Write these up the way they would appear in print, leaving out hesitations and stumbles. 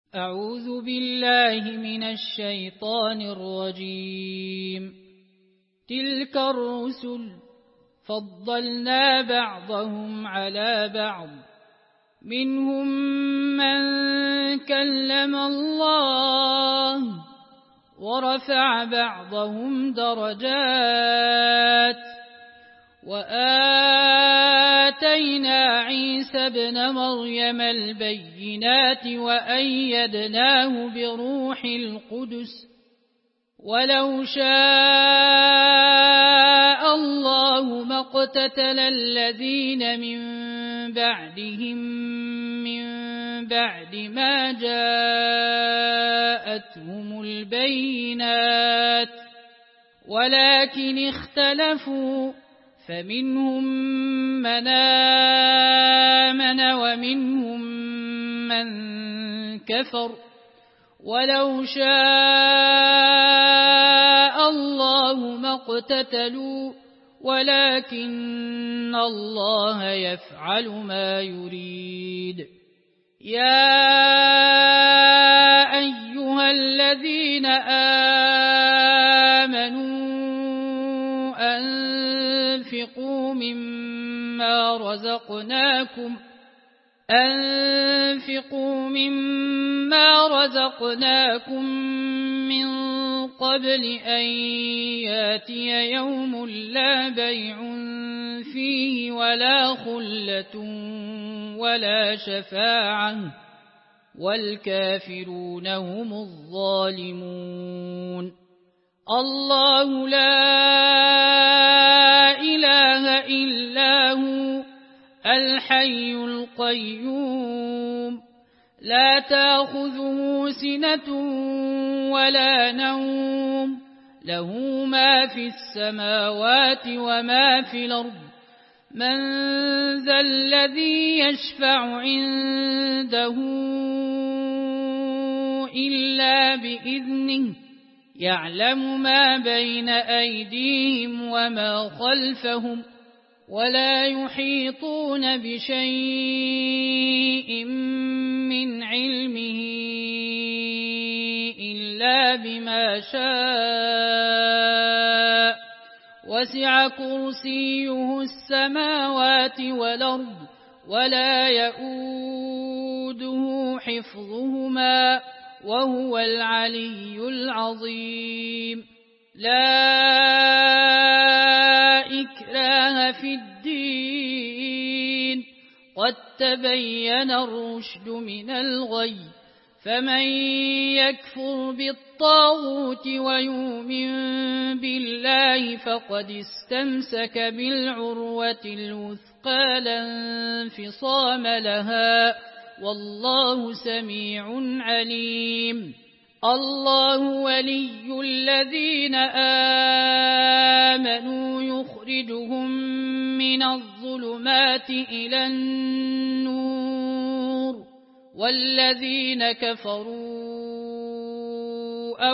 أعوذ بالله من الشيطان الرجيم. تلك الرسل فضلنا بعضهم على بعض، منهم من كلم الله ورفع بعضهم درجات، وآتينا عيسى ابن مريم البينات وأيدناه بروح القدس، ولو شاء الله ما اقتتل الذين من بعدهم من بعد ما جاءتهم البينات، ولكن اختلفوا فمنهم من آمن ومنهم من كفر، ولو شاء الله ما اقتتلوا ولكن الله يفعل ما يريد. يا أيها الذين آمنوا أنفقوا مما رزقناكم من قبل أن ياتي يوم لا بيع فيه ولا خلة ولا شفاعة والكافرون هم الظالمون. الله لا إله إلا هو الحي القيوم، لا تأخذه سنة ولا نوم، له ما في السماوات وما في الأرض. من ذا الذي يشفع عنده إلا بإذنه، يعلم ما بين أيديهم وما خلفهم، ولا يحيطون بشيء من علمه إلا بما شاء، وسع كرسيه السماوات والأرض ولا يؤوده حفظهما وهو العلي العظيم. لا إكراه في الدين، قد تبين الرشد من الغي، فمن يكفر بالطاغوت ويؤمن بالله فقد استمسك بالعروة الوثقى لا انفصام لها، والله سميع عليم. الله ولي الذين آمنوا يخرجهم من الظلمات إلى النور، والذين كفروا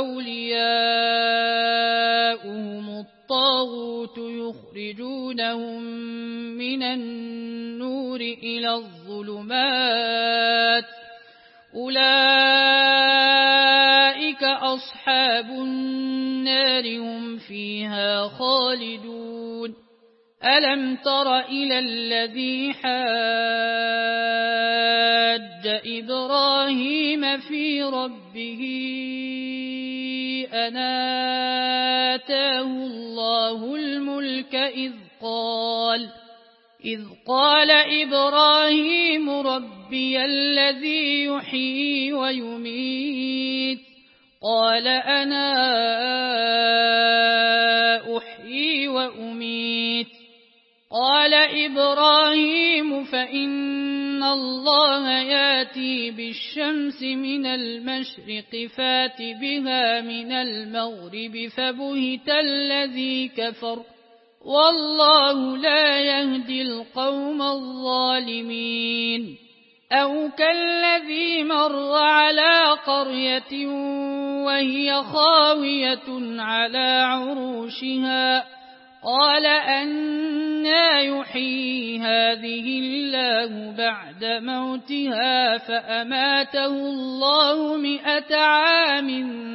أولياؤهم الطاغوت يخرجونهم من النور إلى الظلمات، أولئك أصحاب النار هم فيها خالدون. ألم تر إلى الذي حاج إبراهيم في ربه أن آتاه الله الملك إذ قال إبراهيم ربي الذي يحيي ويميت، قال أنا أحيي وأميت. قال إبراهيم فإن الله ياتي بالشمس من المشرق فات بها من المغرب، فبهت الذي كفر والله لا يهدي القوم الظالمين. أو كالذي مر على قرية وهي خاوية على عروشها، قال أنى يحيي هذه الله بعد موتها فأماته الله 100 عام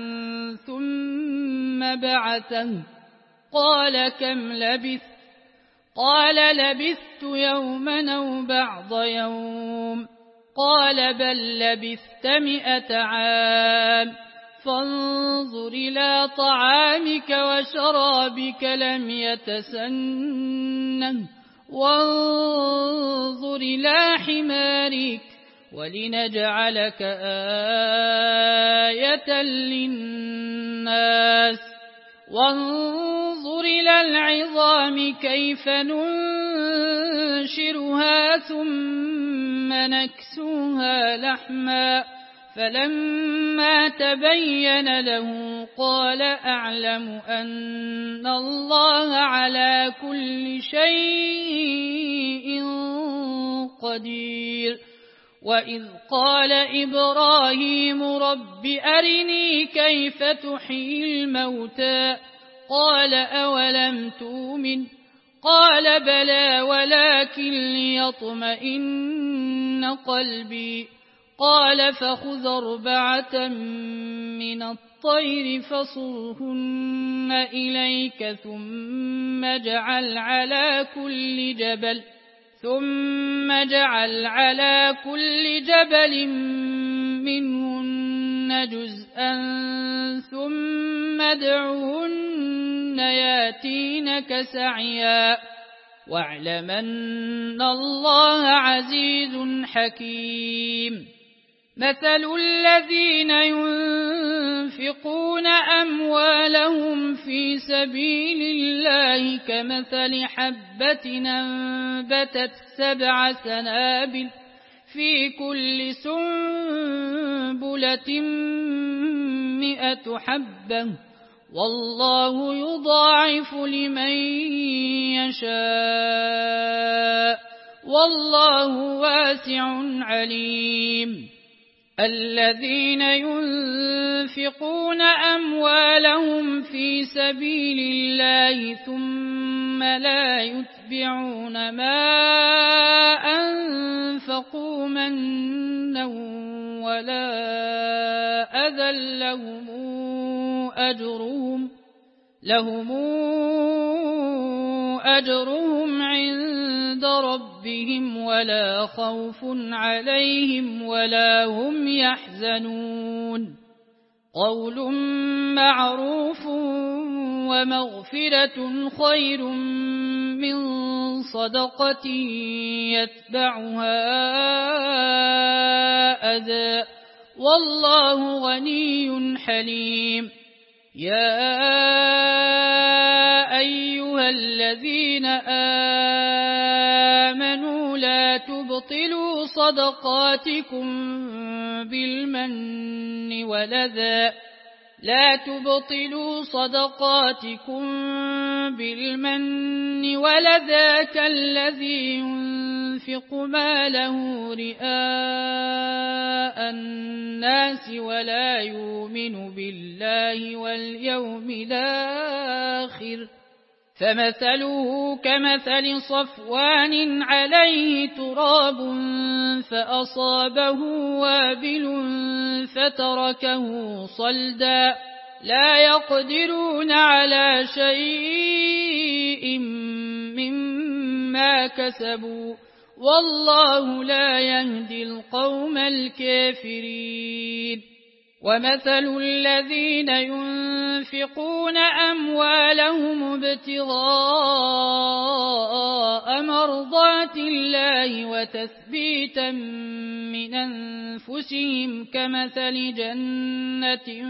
ثم بعثه قال كم لبثت قال لبثت يوما أو بعض يوم قال بل لبثت 100 عام فانظر إلى طعامك وشرابك لم يتسنه وانظر إلى حمارك ولنجعلك آية للناس وانظر إلى العظام كيف ننشرها ثم نكسوها لحما فلما تبين له قال أعلم أن الله على كل شيء قدير وإذ قال إبراهيم رب أرني كيف تحيي الموتى قال أولم تؤمن قال بلى ولكن ليطمئن قلبي قال فخذ 4 من الطير فصرهن إليك ثم اجعل على كل جبل منهن جزءا ثم ادعهن ياتينك سعيا واعلم أن الله عزيز حكيم مثل الذين ينفقون أموالهم في سبيل الله كمثل حبة أنبتت 7 سنابل في كل سنبلة 100 حبة والله يضاعف لمن يشاء والله واسع عليم الذين ينفقون أموالهم في سبيل الله ثم لا يتبعون ما أنفقوا منا ولا أذى لهم أجرهم عند ربهم ولا خوف عليهم ولا هم يحزنون قول معروف ومغفرة خير من صدقة يتبعها أذى والله غني حليم يا أيها الذين آمنوا لا تبطلوا صدقاتكم بالمن والأذى كالذي ينفق ماله رئاء الناس ولا يؤمن بالله واليوم الآخر فمثله كمثل صفوان عليه تراب فأصابه وابل فتركه صلدا لا يقدرون على شيء مما كسبوا والله لا يهدي القوم الكافرين ومثل الذين ينفقون أموالهم ابتغاء مرضات الله وتثبيتا من أنفسهم كمثل جنة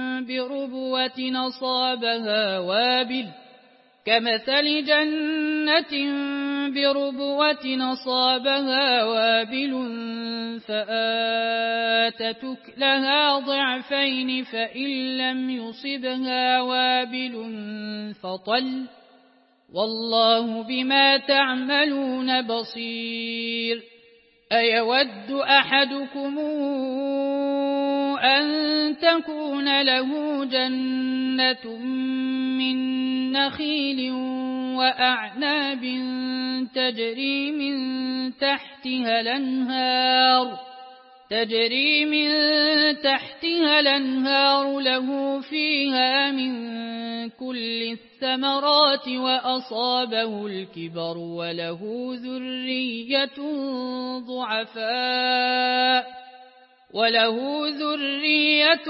بربوة أصابها وابل فآتت أكلها ضعفين فإن لم يصبها وابل فطل والله بما تعملون بصير أيود أحدكم أن تكون له جنة من نخيل وأعناب تجري من تحتها الأنهار له فيها من كل الثمرات وأصابه الكبر وله ذرية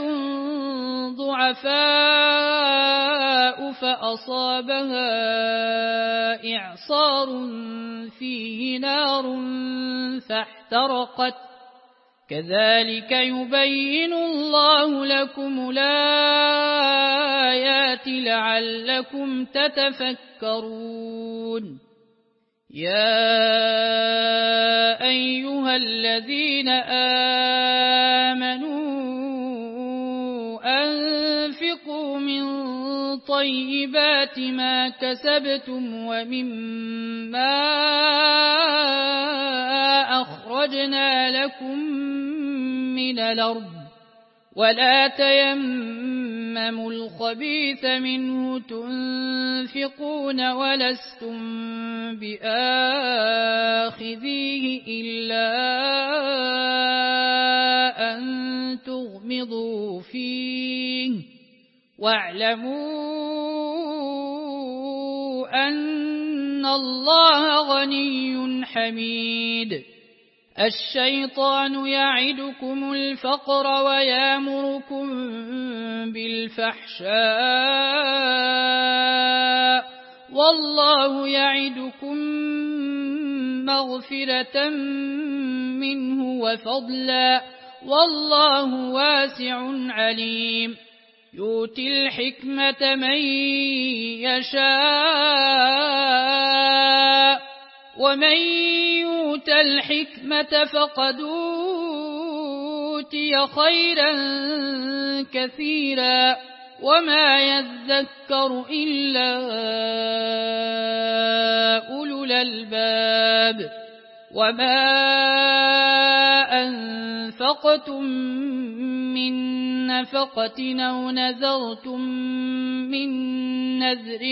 ضعفاء فأصابها إعصار فيه نار فاحترقت كذلك يبين الله لكم الآيات لعلكم تتفكرون يا أيها الذين آمنوا أنفقوا من طيبات ما كسبتم ومما أخرجنا لكم من الأرض ولا تيمموا الخبيث منه تنفقون ولستم بآخذيه إلا أن تغمضوا فيه واعلموا أن الله غني حميد الشيطان يعدكم الفقر ويأمركم بالفحشاء والله يعدكم مغفرة منه وفضلا والله واسع عليم يؤتي الحكمة من يشاء ومن يؤت الحكمة فقد أوتي خيرا كثيرا وما يذكر إلا أولو الألباب وما أنفقتم من نفقة أو نذرتم من نذر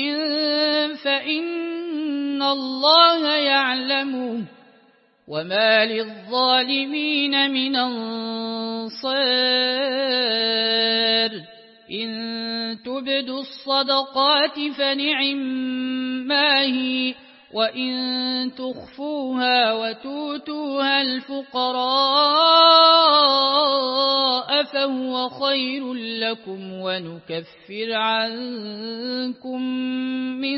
فإن الله يعلمه وما للظالمين من أنصار إن تبدوا الصدقات فنعما هي وإن تخفوها وتؤتوها الفقراء فهو خير لكم ونكفر عنكم من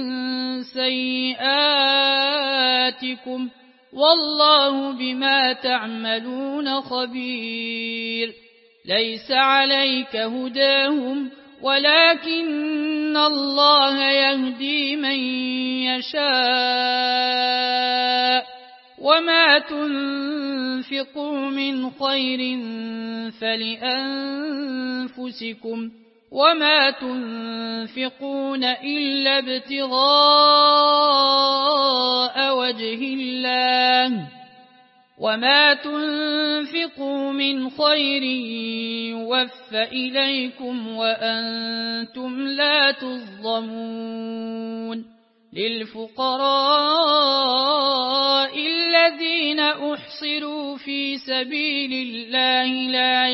سيئاتكم والله بما تعملون خبير ليس عليك هداهم ولكن الله يهدي من يشاء وما تنفقوا من خير فلأنفسكم وما تنفقون إلا ابتغاء وجه الله وما تنفقوا من خير يوفى إليكم وأنتم لا تظلمون للفقراء الذين أحصروا في سبيل الله لا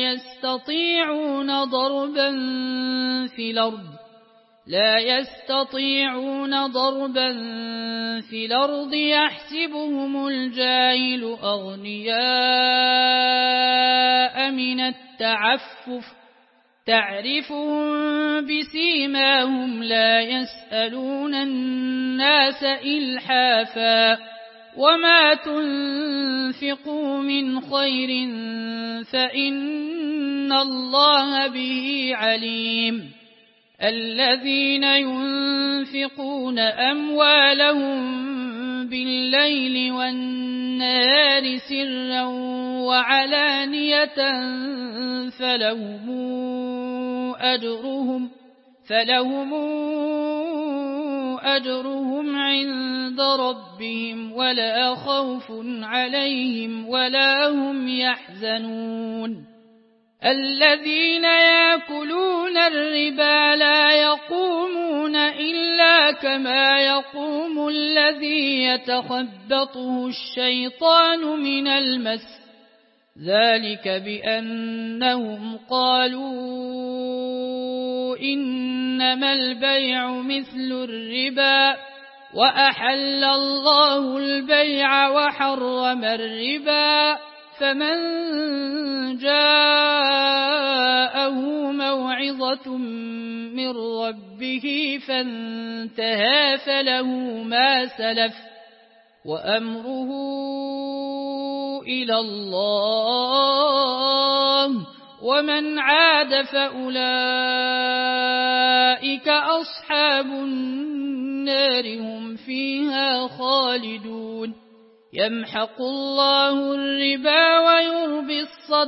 يستطيعون ضربا في الأرض يحسبهم الجاهل أغنياء من التعفف تعرفهم بسيماهم لا يسألون الناس إلحافا وما تنفقوا من خير فإن الله به عليم الذين ينفقون أموالهم بالليل والنهار سرا وعلانية فلهم أجرهم عند ربهم ولا خوف عليهم ولا هم يحزنون الذين يأكلون الربا لا يقومون إلا كما يقوم الذي يتخبطه الشيطان من المس، ذلك بأنهم قالوا إنما البيع مثل الربا وأحل الله البيع وحرم الربا، فمن جاءه موعظة من ربه فانتهى فله ما سلف وأمره إلى الله، ومن عاد فأولئك أصحاب النار هم فيها خالدون. يمحق الله الربا ويربي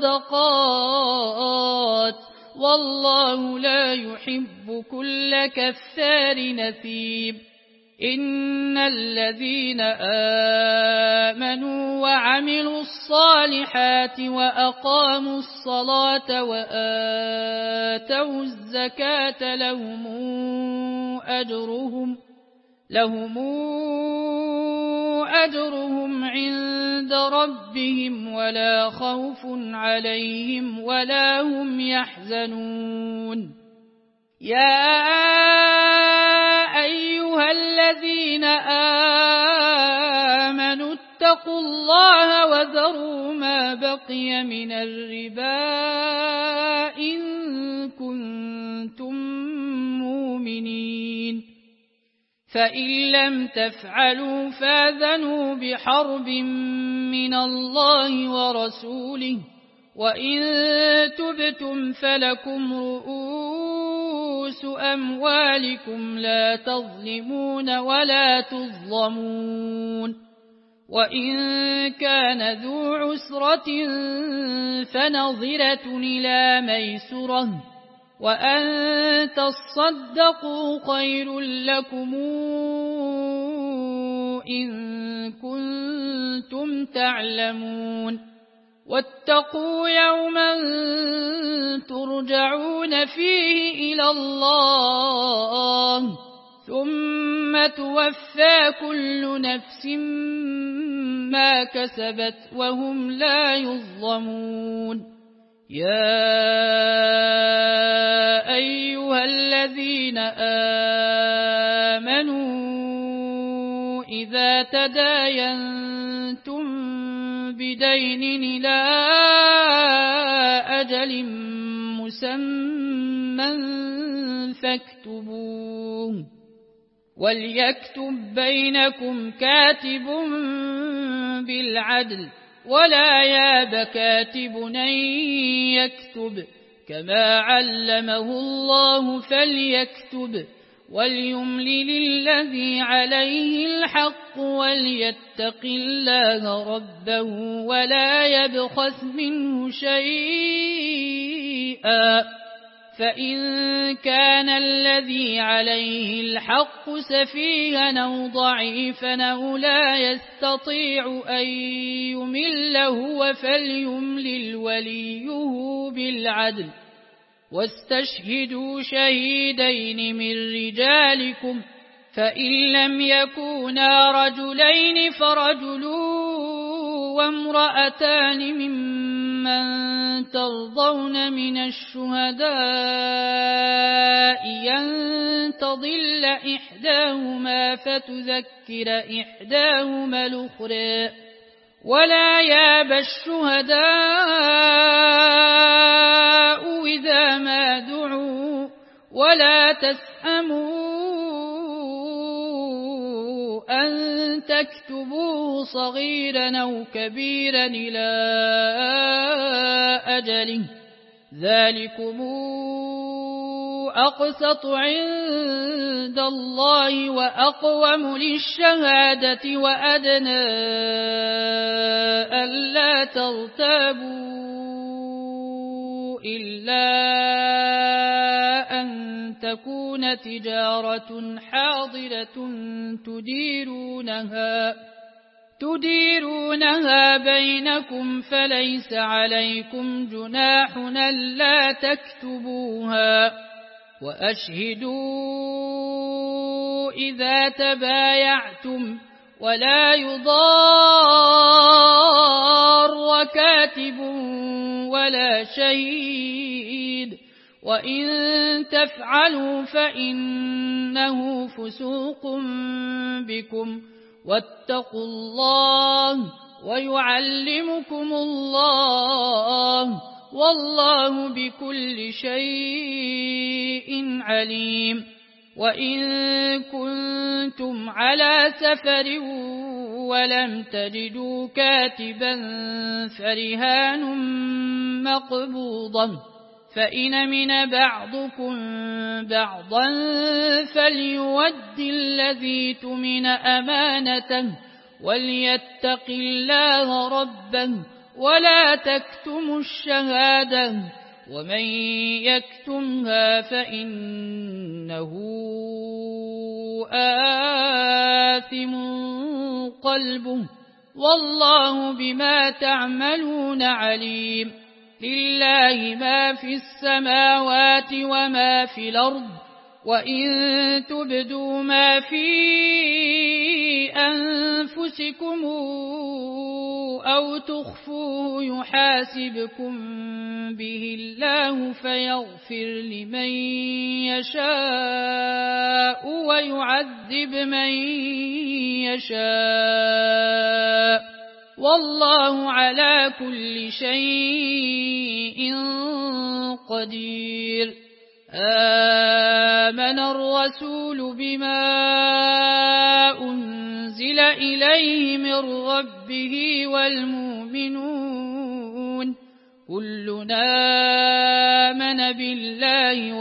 الصدقات، والله لا يحب كل كفار نثيب. إن الذين آمنوا وعملوا الصالحات وأقاموا الصلاة وآتوا الزكاة لهم أجرهم عند ربهم ولا خوف عليهم ولا هم يحزنون. يا أيها الذين آمنوا اتقوا الله وذروا ما بقي من الربا إن كنتم مؤمنين، فإن لم تفعلوا فاذنوا بحرب من الله ورسوله، وإن تبتم فلكم رؤوس أموالكم لا تظلمون ولا تظلمون، وإن كان ذو عسرة فنظرة إلى ميسرة، وأن تصدقوا خير لكم إن كنتم تعلمون. واتقوا يوما ترجعون فيه إلى الله ثم توفى كل نفس ما كسبت وهم لا يظلمون. يا أيها الذين آمنوا إذا تداينتم بدين إلى أجل مسمى فاكتبوه، وليكتب بينكم كاتب بالعدل ولا ياب كاتب أن يكتب كما علمه الله فليكتب، وليملل الذي عليه الحق وليتق الله ربه ولا يبخس منه شيئا، فإن كان الذي عليه الحق سفيها أو ضعيفا أو لا يستطيع أن يمل هو فليملل وليه بالعدل، واستشهدوا شهيدين من رجالكم، فإن لم يكونا رجلين فرجل وامرأتان ممن ترضون من الشهداء أن تضل إحداهما فتذكر إحداهما الأخرى، ولا ياب الشهداء إذا ما دعوا، ولا تسأموا أن تكتبوه صغيرا أو كبيرا إلى أجله، ذلكم أقسط عند الله وأقوم للشهادة وأدنى ألا ترتابوا إلا أن تكون تديرونها بينكم فليس عليكم جناح ألا تكتبوها وأشهدوا إذا تبايعتم ولا يضار كاتب ولا شهيد وإن تفعلوا فإنه فسوق بكم واتقوا الله ويعلمكم الله والله بكل شيء عليم وإن كنتم على سفر ولم تجدوا كاتبا فرهان مقبوضة فإن من بعضكم بعضا فليود الذي تؤمن أمانته وليتق الله ربه ولا تكتموا الشهادة ومن يكتمها فإنه آثم قلبه والله بما تعملون عليم لله ما في السماوات وما في الأرض وإن تبدوا ما في أنفسكم أو تخفوه يحاسبكم به الله فيغفر لمن يشاء ويعذب من يشاء والله على كل شيء قدير آمن الرسول بما أنزل إليه من ربه والمؤمنون كلنا آمن بالله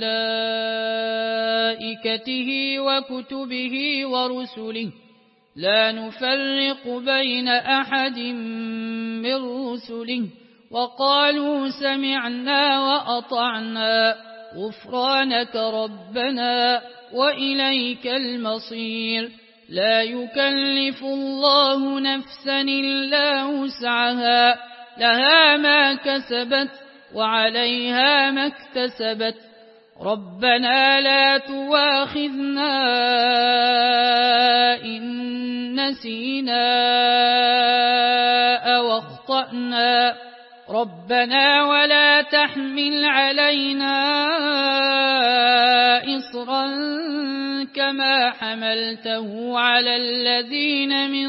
وملائكته وكتبه ورسله لا نفرق بين أحد من رسله وقالوا سمعنا وأطعنا غفرانك ربنا وإليك المصير لا يكلف الله نفسا إلا وسعها لها ما كسبت وعليها ما اكتسبت ربنا لا تواخذنا إن نسينا أو أخطأنا ربنا ولا تحمل علينا إصرا كما حملته على الذين من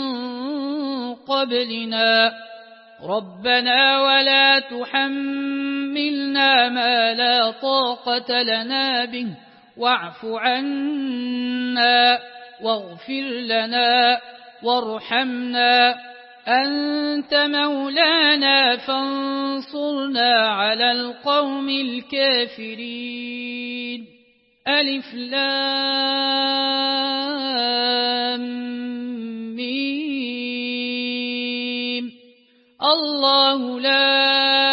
قبلنا ربنا ولا تحملنا ما لا طاقة لنا به واعف عنا واغفر لنا وارحمنا أنت مولانا فانصرنا على القوم الكافرين ألف لام ميم الله لا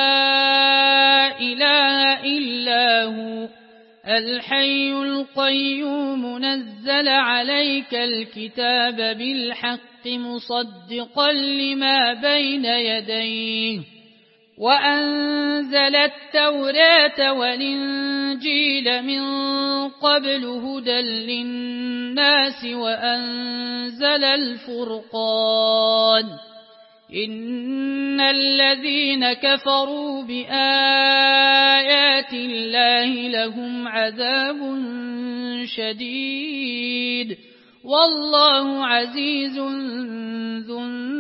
إله إلا هو الحي القيوم نزل عليك الكتاب بالحق مصدقا لما بين يديه وأنزل التوراة والإنجيل من قبل هدى للناس وأنزل الفرقان إن الذين كفروا بآيات الله لهم عذاب شديد والله عزيز ذو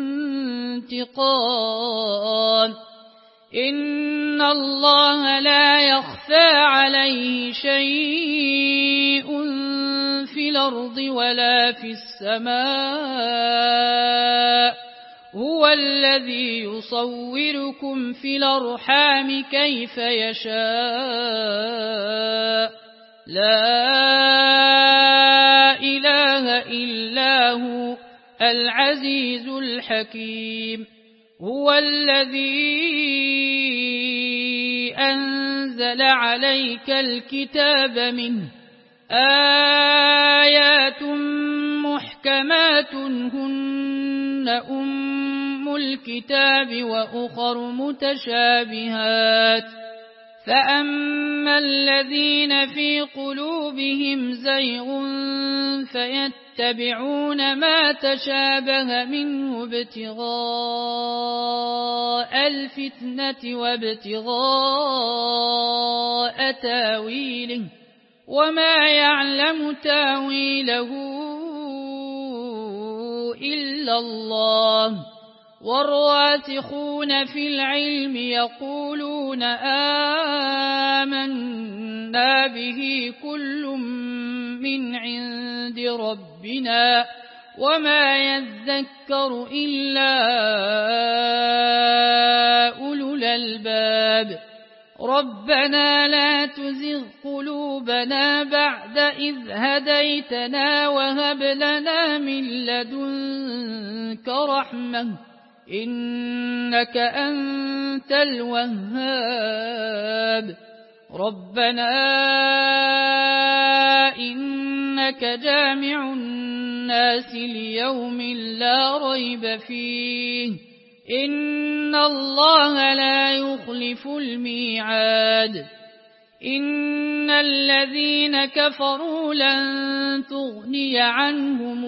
انتقام إن الله لا يخفى عليه شيء في الأرض ولا في السماء هو الذي يصوركم في الأرحام كيف يشاء لا إله إلا هو العزيز الحكيم هو الذي أنزل عليك الكتاب منه آيات محكمات هن أم الكتاب وأخر متشابهات فأما الذين في قلوبهم زيغ فيتبعون ما تشابه منه ابتغاء الفتنة وابتغاء تاويله وما يعلم تاويله إلا الله والراسخون في العلم يقولون آمنا به كل من عند ربنا وما يذكر إلا أولو الألباب ربنا لا تزغ قلوبنا بعد إذ هديتنا وهب لنا من لدنك رحمة إنك أنت الوهاب ربنا إنك جامع الناس ليوم لا ريب فيه إن الله لا يخلف الميعاد إن الذين كفروا لن تغني عنهم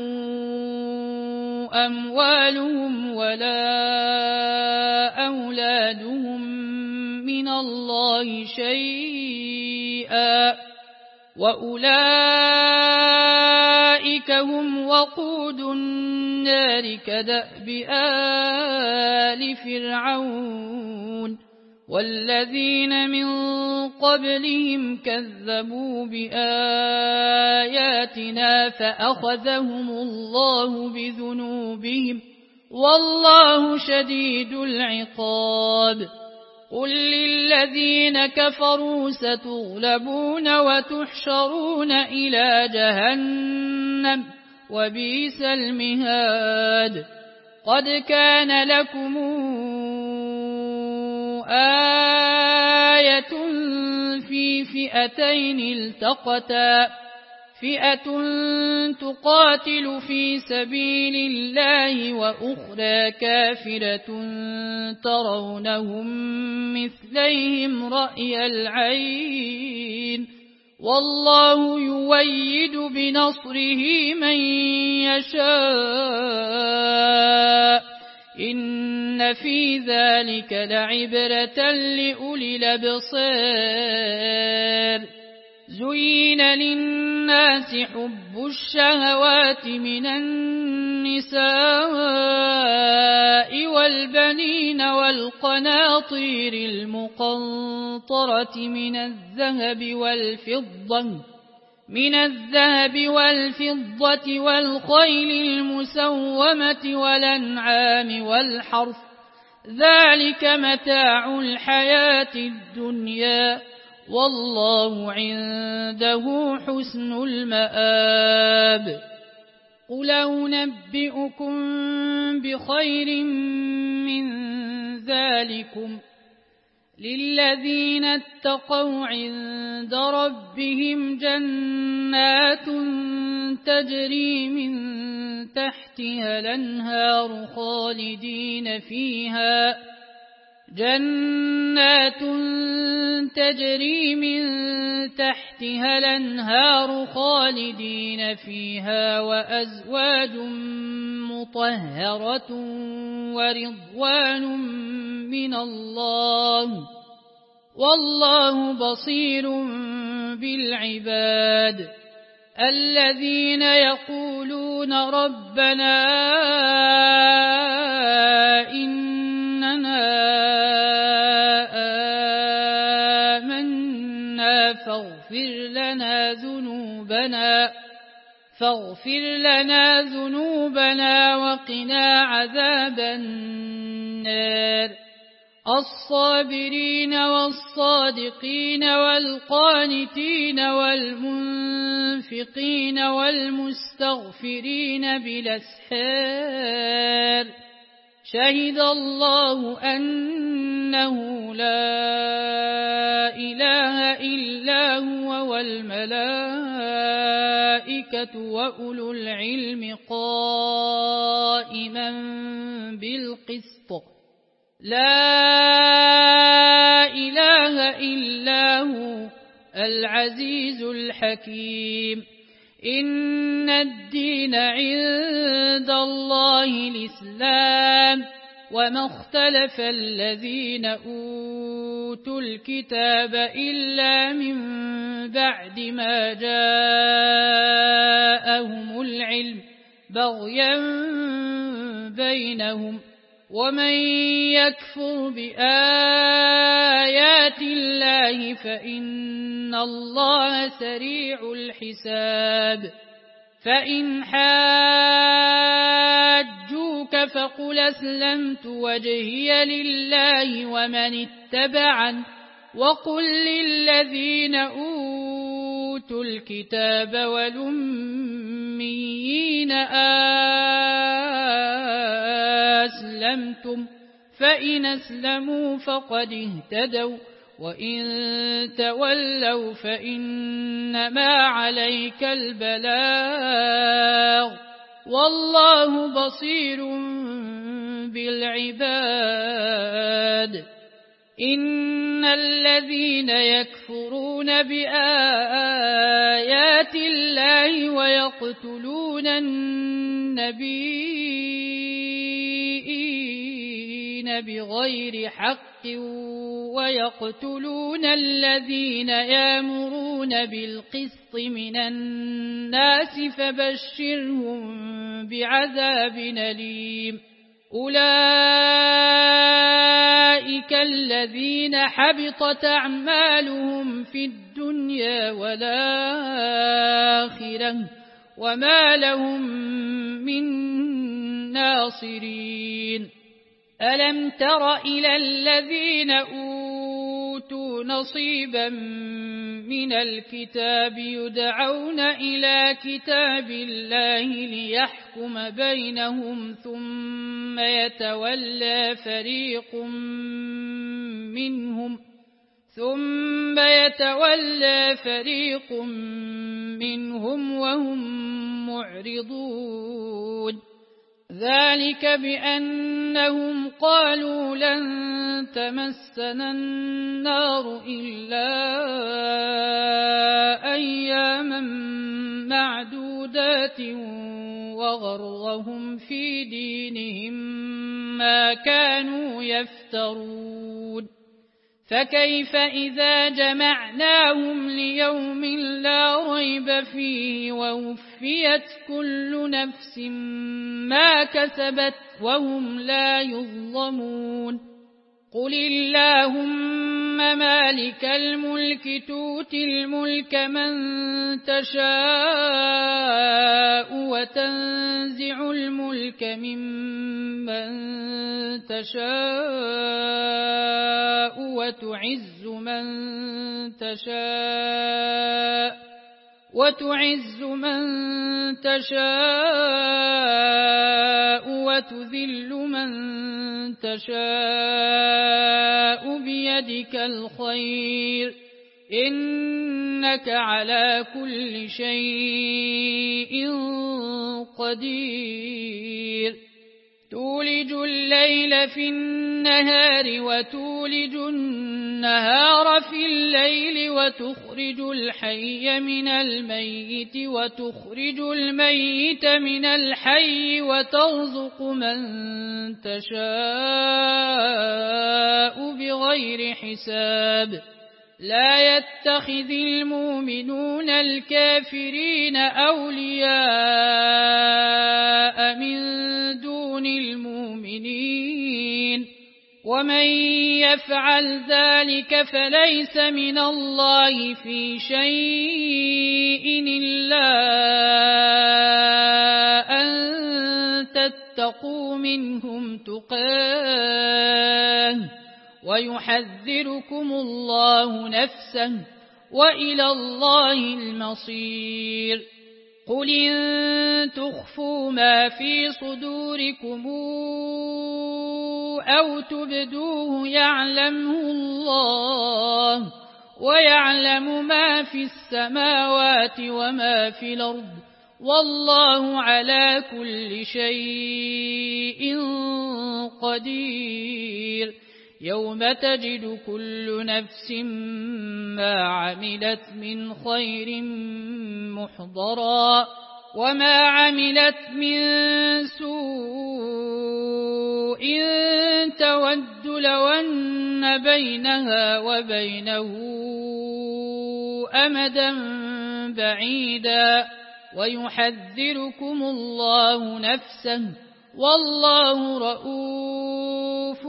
أموالهم ولا أولادهم من الله شيئا وأولئك هم وقود النار كدأب آل فرعون والذين من قبلهم كذبوا بآياتنا فأخذهم الله بذنوبهم والله شديد العقاب قل للذين كفروا ستغلبون وتحشرون إلى جهنم وبئس المهاد قد كان لكم آية في فئتين التقتا فئة تقاتل في سبيل الله وأخرى كافرة ترونهم مثليهم رأي العين والله يؤيد بنصره من يشاء إن في ذلك لعبرة لأولي الأبصار زين للناس حب الشهوات من النساء والبنين والقناطير المقنطرة من الذهب والفضة والخيل المسومة والأنعام والحرث ذلك متاع الحياة الدنيا والله عنده حسن المآب قل أنبئكم بخير من ذلكم للذين اتقوا عند ربهم جنات تجري من تحتها الأنهار خالدين فيها وأزواج مطهرة ورضوان من الله والله بصير بالعباد الذين يقولون ربنا إننا آمنا فاغفر لنا ذنوبنا وقنا عذاب النار الصابرين والصادقين والقانتين والمنفقين والمستغفرين بالأسحار شهد الله أنه لا إله إلا هو والملائكة وأولو العلم قائما بالقسط لا إله إلا هو العزيز الحكيم إن الدين عند الله الإسلام وما اختلف الذين أوتوا الكتاب إلا من بعد ما جاءهم العلم بغيا بينهم ومن يكفر بآيات الله فإن الله سريع الحساب فإن حاجوك فقل أسلمت وجهي لله ومن اتبعن وقل للذين أوتوا الكتاب والأميين أسلمتم فإن أسلموا فقد اهتدوا وإن تولوا فإنما عليك البلاغ والله بصير بالعباد إن الذين يكفرون بآيات الله ويقتلون النبيين بغير حق ويقتلون الذين يأمرون بالقسط من الناس فبشرهم بعذاب أليم أولئك الذين حبطت أعمالهم في الدنيا والآخرة وما لهم من ناصرين ألم تر إلى الذين أوتوا نصيبا من الكتاب يدعون إلى كتاب الله ليحكم بينهم ثم يتولى فريق منهم وهم معرضون ذلك بأنهم قالوا لن تمسنا النار إلا أياما معدودات وغرهم في دينهم ما كانوا يفترون فكيف إذا جمعناهم ليوم لا ريب فيه ووفيت كل نفس ما كسبت وهم لا يظلمون قل اللهم مالك الملك تؤتي الملك من تشاء وتنزع الملك ممن تشاء وتعز من تشاء وتذل من تشاء بيدك الخير إنك على كل شيء قدير تولج الليل في النهار وتولج النهار في الليل وتخرج الحي من الميت وتخرج الميت من الحي وترزق من تشاء بغير حساب لا يتخذ المؤمنون الكافرين أولياء من دون المؤمنين ومن يفعل ذلك فليس من الله في شيء إلا أن تتقوا منهم تقاه ويحذركم الله نفسه وإلى الله المصير قل إن تخفوا ما في صدوركم أو تبدوه يعلمه الله ويعلم ما في السماوات وما في الأرض والله على كل شيء قدير. يوم تجد كل نفس ما عملت من خير محضرا وما عملت من سوء تود لو أن بينها وبينه أمدا بعيدا ويحذركم الله نفسه والله رؤوف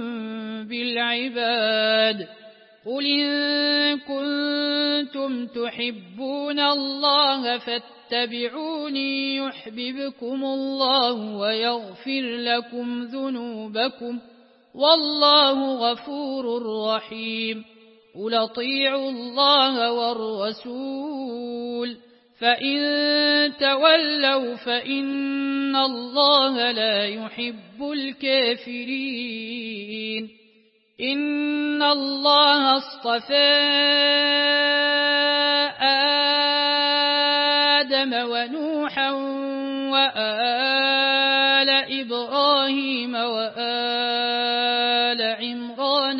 بالعباد. قل إن كنتم تحبون الله فاتبعوني يحببكم الله ويغفر لكم ذنوبكم والله غفور رحيم. قل اطيعوا الله والرسول فإن تولوا فإن الله لا يحب الكافرين. إن الله اصطفى آدم ونوحا وآل إبراهيم وآل عمران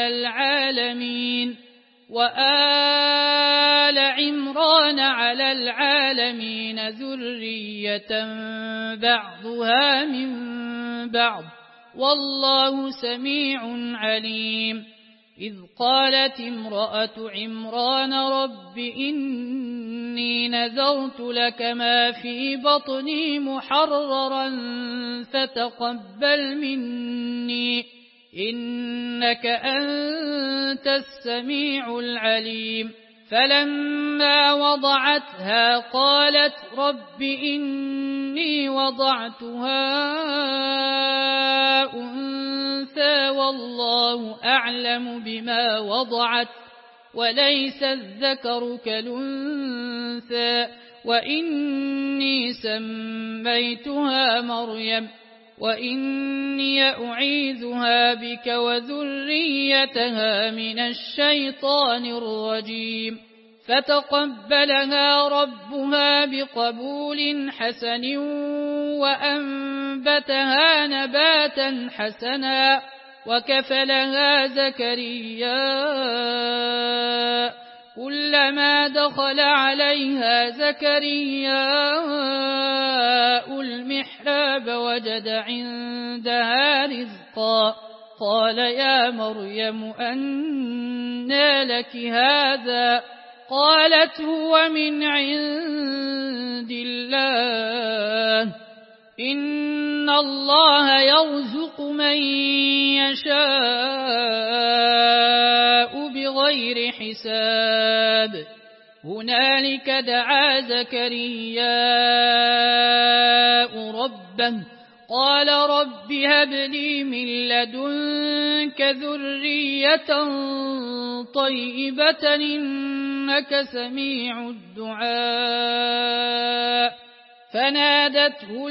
على العالمين ذرية بعضها من بعض والله سميع عليم. إذ قالت امرأة عمران رب إني نذرت لك ما في بطني محررا فتقبل مني إنك أنت السميع العليم. فلما وضعتها قالت رب إني وضعتها أنثى والله أعلم بما وضعت وليس الذكر كالأنثى وإني سميتها مريم وإني أعيذها بك وذريتها من الشيطان الرجيم. فتقبلها ربها بقبول حسن وأنبتها نباتا حسنا وكفلها زكريا كلما دخل عليها زكريا المحراب وجد عندها رزقا قال يا مريم أنى لك هذا قالت هو من عند الله إن الله يرزق من يشاء بغير حساب. هنالك دعا زكريا ربه قال رب هب لي من لدنك ذرية طيبة إنك سميع الدعاء. فنادته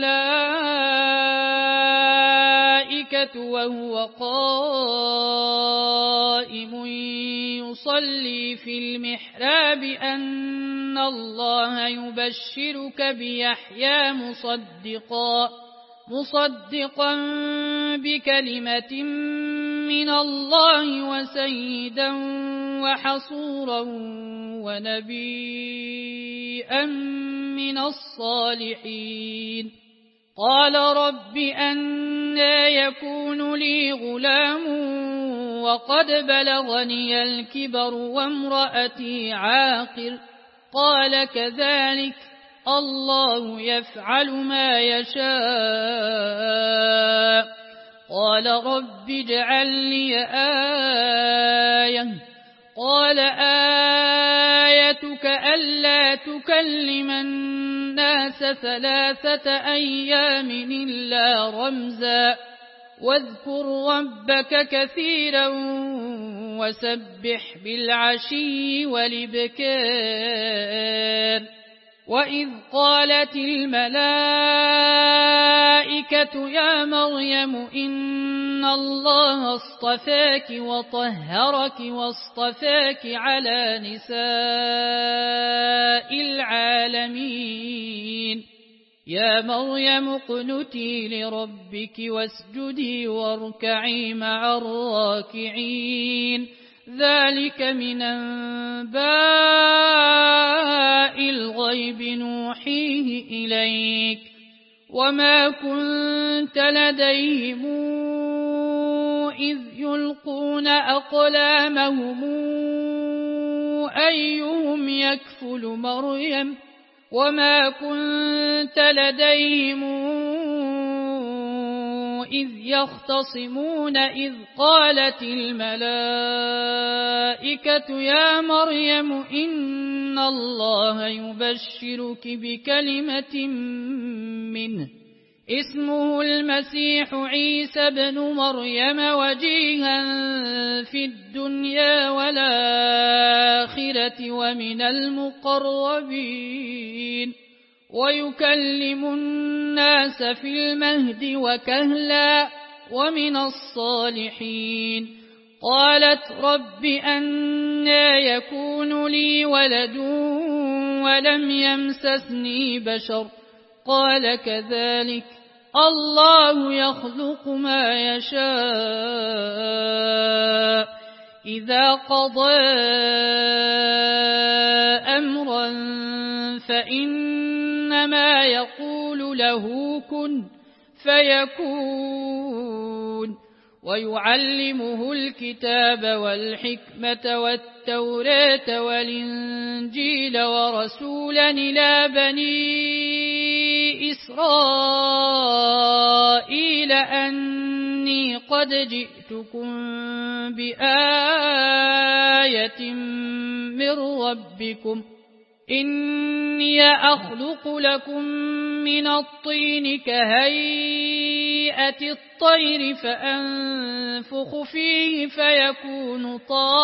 الملائكة وهو قائم يصلي في المحراب أن الله يبشرك بيحيى مصدقا بكلمة من الله وسيدا وحصورا ونبيا من الصالحين. قال رب أنى يكون لي غلام وقد بلغني الكبر وامرأتي عاقر قال كذلك الله يفعل ما يشاء. قال رب اجعل لي آية قال آيتك ألا تكلم الناس 3 أيام إلا رمزا واذكر ربك كثيرا وسبح بالعشي والإبكار. وإذ قالت الملائكة يا مريم إن الله اصطفاك وطهرك واصطفاك على نساء العالمين يا مريم اقنتي لربك واسجدي واركعي مع الراكعين ذلك من أنباء الغيب نوحيه إليك وما كنت لديهم إذ يلقون أقلامهم أيهم يكفل مريم وما كنت لديهم إذ يختصمون إذ قالت الملائكة يا مريم إن الله يبشرك بكلمة منه اسمه المسيح عيسى بن مريم وجيها في الدنيا والآخرة ومن المقربين ويكلم الناس في المهد وكهلا ومن الصالحين قالت رب أنى يكون لي ولد ولم يمسسني بشر قال كذلك الله يخلق ما يشاء إذا قضى أمرا فإنما يقول له كن فيكون ويعلمه الكتاب والحكمة والتوراة والإنجيل ورسولا إلى بني إسرائيل أني قد جئتكم بآية من ربكم إني أخلق لكم من الطين كهيئة الطير فأنفخ فيه فيكون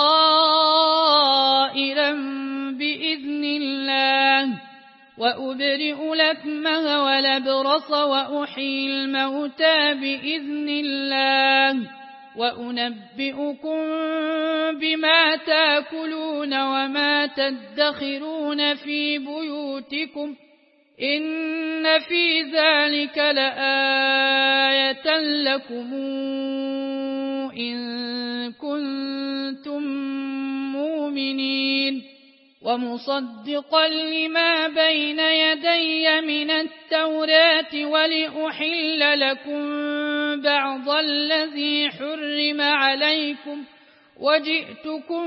طائرا بإذن الله وأبرئ الأكمه والأبرص وأحيي الموتى بإذن الله وأنبئكم بما تأكلون وما تدخرون في بيوتكم إن في ذلك لآية لكم إن كنتم مؤمنين ومصدقا لما بين يدي من التوراة ولأحل لكم بعض الذي حرم عليكم وجئتكم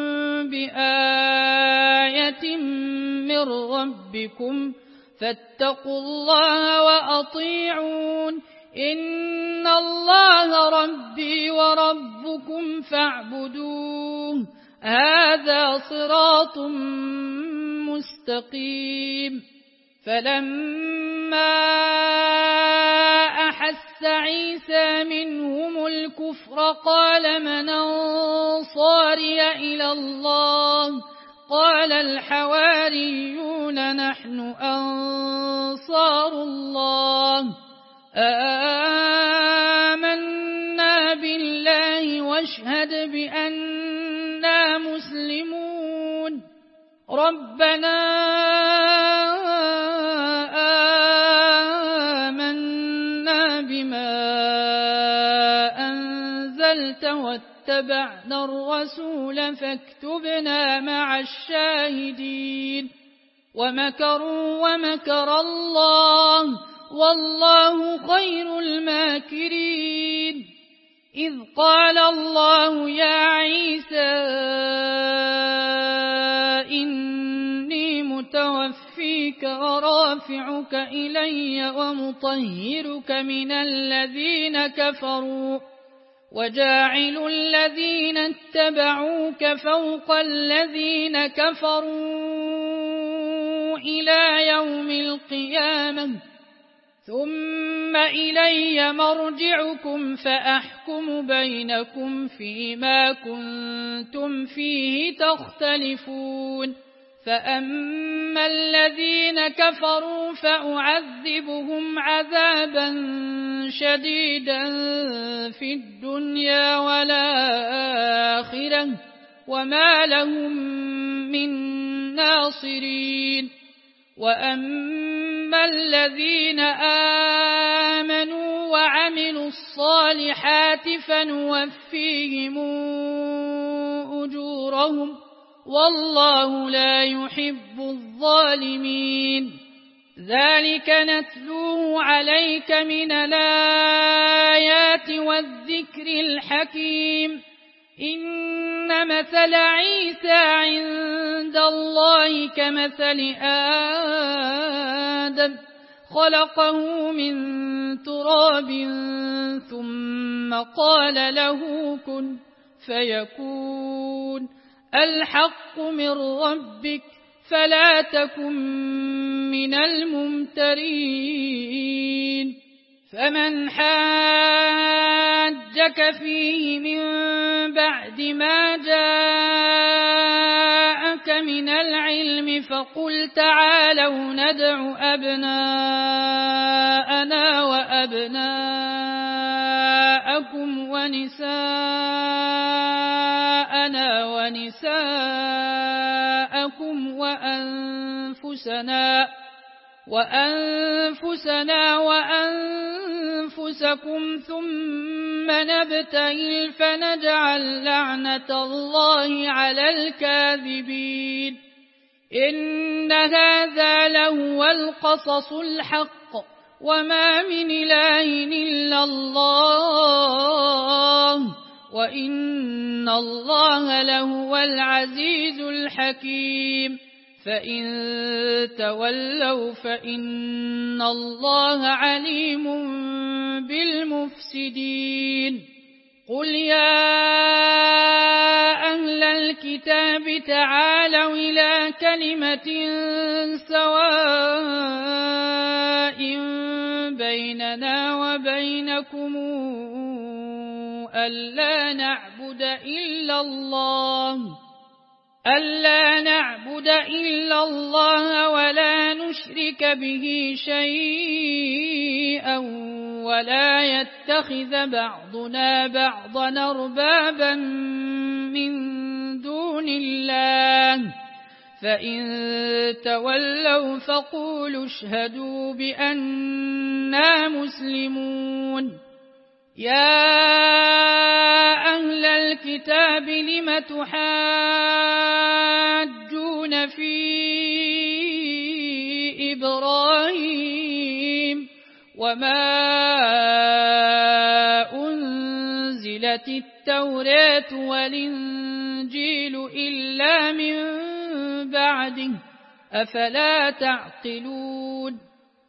بآية من ربكم فاتقوا الله وأطيعون إن الله ربي وربكم فاعبدوه هذا صراط مستقيم فلما أحس عيسى منهم الكفر قال من أنصاري إلى الله قال الحواريون نحن أنصار الله آمنا بالله واشهد بأننا مسلمون ربنا آمنا بما أنزلت واتبعنا الرسول فاكتبنا مع الشاهدين ومكروا ومكر الله والله خير الماكرين إذ قال الله يا عيسى إني متوفيك ورافعك إلي ومطهرك من الذين كفروا وجاعل الذين اتبعوك فوق الذين كفروا إلى يوم القيامة ثم إلي مرجعكم فأحكم بينكم فيما كنتم فيه تختلفون فأما الذين كفروا فأعذبهم عذابا شديدا في الدنيا والآخرة وما لهم من ناصرين. وأما الذين آمنوا وعملوا الصالحات فنوفيهم أجورهم والله لا يحب الظالمين. ذلك نتلوه عليك من الآيات والذكر الحكيم. إن مثل عيسى عند الله كمثل آدم خلقه من تراب ثم قال له كن فيكون. الحق من ربك فلا تكن من الممترين. فمن حاجك فيه من بعد ما جاءك من العلم فقل تعالوا ندع أبناءنا وأبناءكم ونساءنا ونساءكم وأنفسنا وأنفسكم ثم نبتهل فنجعل لعنة الله على الكاذبين. إن هذا لهو القصص الحق وما من إله إلا الله وإن الله لهو العزيز الحكيم. فإن تولوا فإن الله عليم بالمفسدين. قل يا أهل الكتاب تعالوا إلى كلمة سواء بيننا وبينكم ألا نعبد إلا الله ولا نشرك به شيئا ولا يتخذ بعضنا بعضا أربابا من دون الله. فإن تولوا فقولوا اشهدوا بأننا مسلمون. يا أهل الكتاب لم تحاجون في إبراهيم وما أنزلت التوراة والإنجيل إلا من بعده أفلا تعقلون.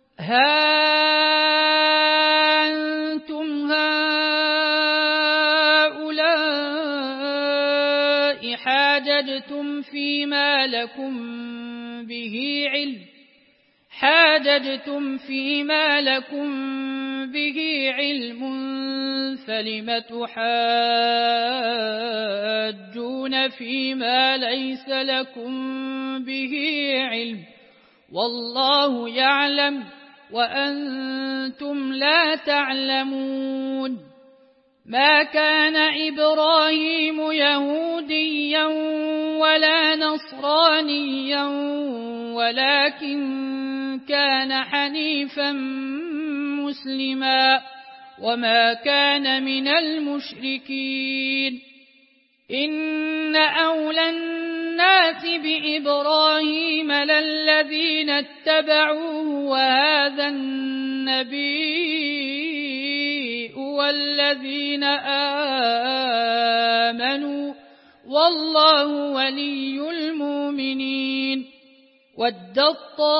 أنتم هؤلاء حاججتم فيما لكم به علم فلم تحاجون فيما ليس لكم به علم والله يعلم وأنتم لا تعلمون. ما كان إبراهيم يهوديا ولا نصرانيا ولكن كان حنيفا مسلما وما كان من المشركين. إن أولى الناس بإبراهيم للذين اتبعوه وهذا النبي والذين آمنوا والله ولي المؤمنين. ودت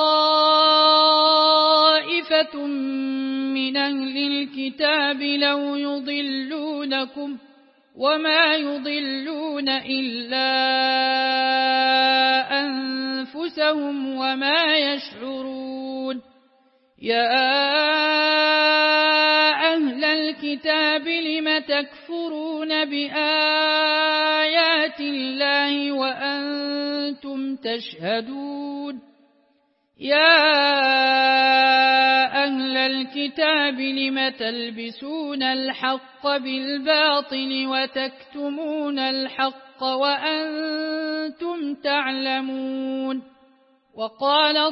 طائفة من أهل الكتاب لو يضلونكم وما يضلون إلا أنفسهم وما يشعرون. يا أهل الكتاب لم تكفرون بآيات الله وأنتم تشهدون يا أهل الكتاب لم تلبسون الحق بالباطل وتكتمون الحق وأنتم تعلمون وقالت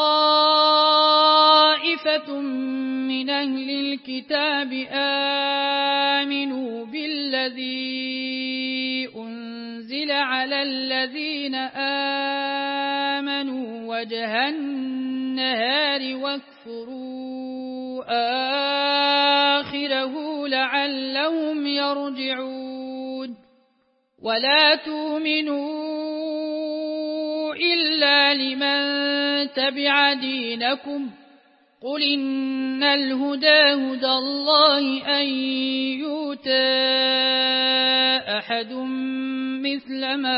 طائفة من أهل الكتاب آمنوا بالذي أنزل على الذين آمنوا وجه النهار واكفروا آخره لعلهم يرجعون ولا تؤمنوا إلا لمن تبع دينكم قل إن الهدى هدى الله أن يؤتى أحد مثل ما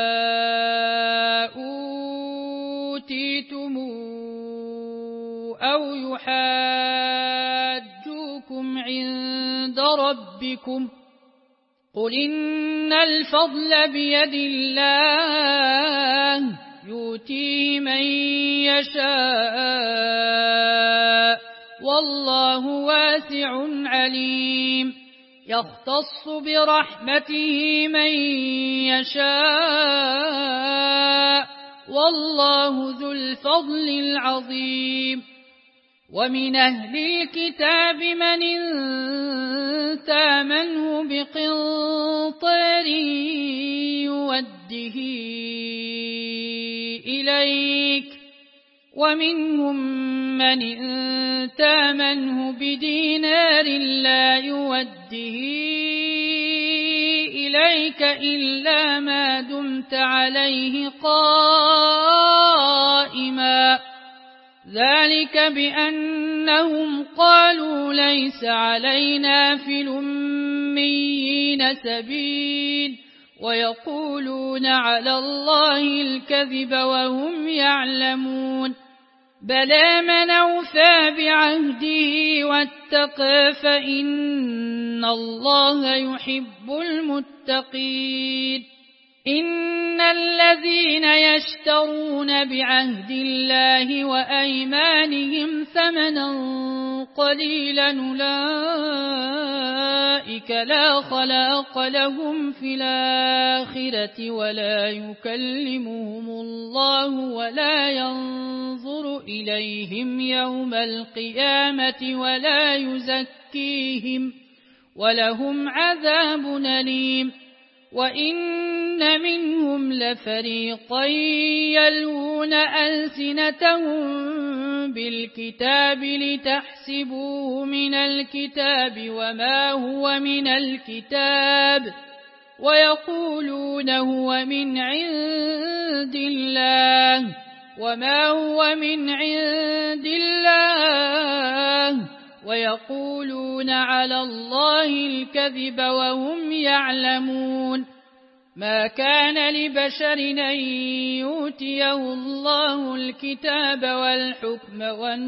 أوتيتم أو يحاجوكم عند ربكم قل إن الفضل بيد الله يؤتيه من يشاء والله واسع عليم يختص برحمته من يشاء والله ذو الفضل العظيم ومن أهل الكتاب من تامنه بقنطار يوده إليك ومنهم من تامنه بدينار لا يوده إليك إلا ما دمت عليه قائما ذلك بأنهم قالوا ليس علينا في الأميين سبيل ويقولون على الله الكذب وهم يعلمون بلى من أوفى بعهده واتقى فإن الله يحب المتقين إن الذين يشترون بعهد الله وأيمانهم ثمنا قليلا أولئك لا خلاق لهم في الآخرة ولا يكلمهم الله ولا ينظر إليهم يوم القيامة ولا يزكيهم ولهم عذاب أليم وإن منهم لفريقا يلوون ألسنتهم بالكتاب لتحسبوه من الكتاب وما هو من الكتاب ويقولون هو من عند الله وما هو من عند الله ويقولون على الله الكذب وهم يعلمون ما كان لبشر أن يؤتيه الله الكتاب والحكم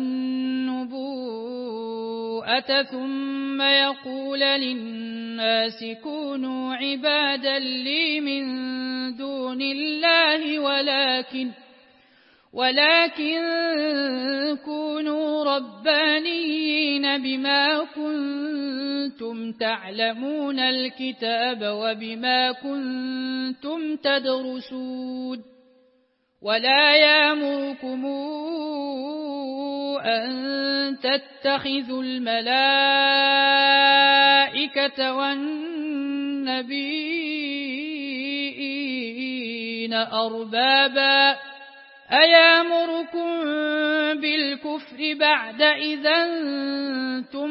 والنبوءة ثم يقول للناس كونوا عبادا لي من دون الله ولكن كونوا ربانيين بما كنتم تعلمون الكتاب وبما كنتم تدرسون ولا يأمركم أن تتخذوا الملائكة والنبيين أربابا أيامركم بالكفر بعد إذ أنتم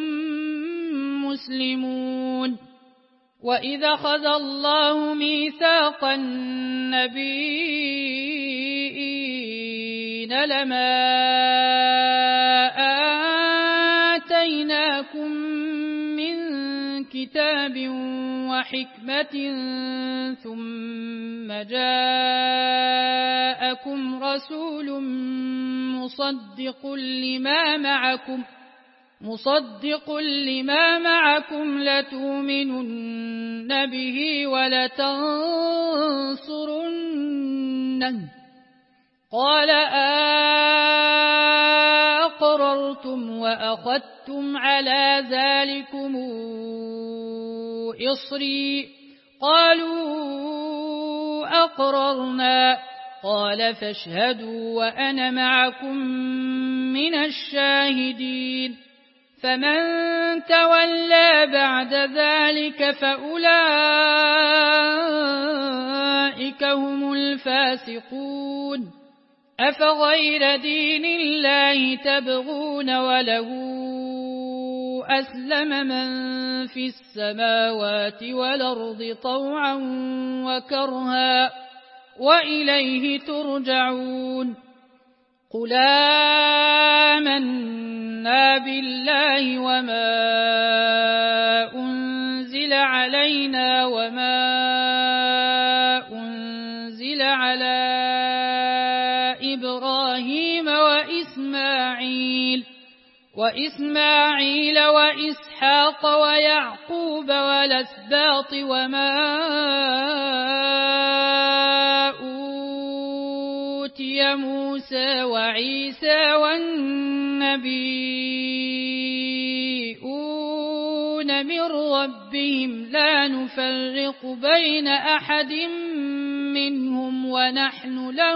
مسلمون وإذا أخذ الله ميثاق النبيين لما آتيناكم من كتاب وحكمة ثم جاءكم رسول مصدق لما معكم لتؤمنن به ولتنصرنه قال أقررتم وأخذتم على ذلكم إصري؟ قالوا أقررنا. قال فاشهدوا وأنا معكم من الشاهدين. فمن تولى بعد ذلك فأولئك هم الفاسقون. أفغير دين الله تبغون وله أسلم من في السماوات والأرض طوعا وكرها وإليه ترجعون. قل آمنا بالله وما أنزل علينا وما أنزل على إبراهيم وإسماعيل وإسحاق ويعقوب والأسباط وما أوتي موسى وعيسى والنبيون من ربهم لا نفرق بين أحد منهم ونحن له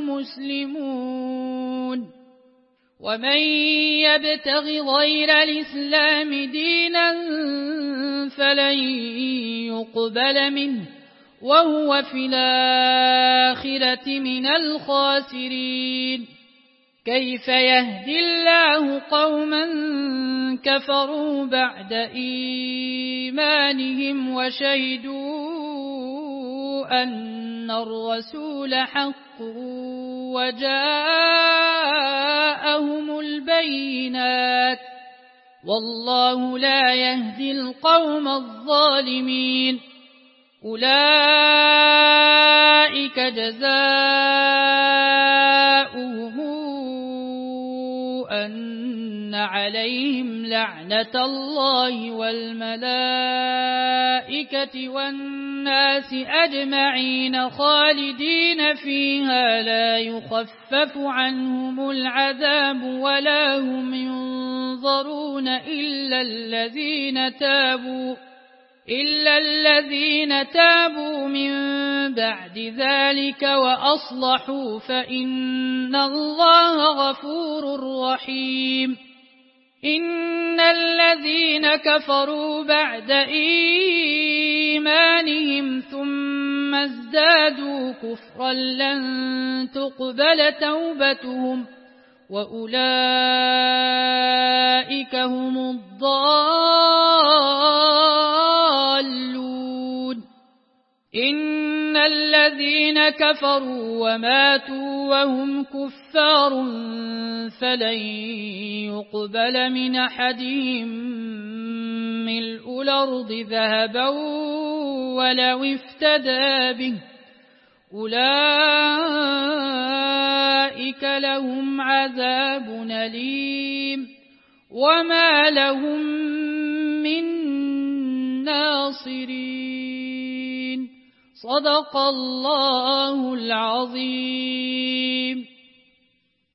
مسلمون. ومن يبتغ غير الإسلام دينا فلن يقبل منه وهو في الآخرة من الخاسرين. كيف يهدي الله قوما كفروا بعد إيمانهم وشهدوا أن الرسول حق وجاءهم البينات والله لا يهدي القوم الظالمين. أولئك جزاؤهم أن عليهم لعنة الله والملائكة والناس أجمعين خالدين فيها لا يخفف عنهم العذاب ولا هم ينظرون إلا الذين تابوا من بعد ذلك وأصلحوا فإن الله غفور رحيم. إن الذين كفروا بعد إيمانهم ثم ازدادوا كفرا لن تقبل توبتهم وأولئك هم الضالون. إن الذين كفروا وماتوا وهم كفار فلن يقبل من أحدهم ملء الأرض ذهبا ولو افتدى به أولئك لهم عذاب أليم وما لهم من ناصرين. صدق الله العظيم.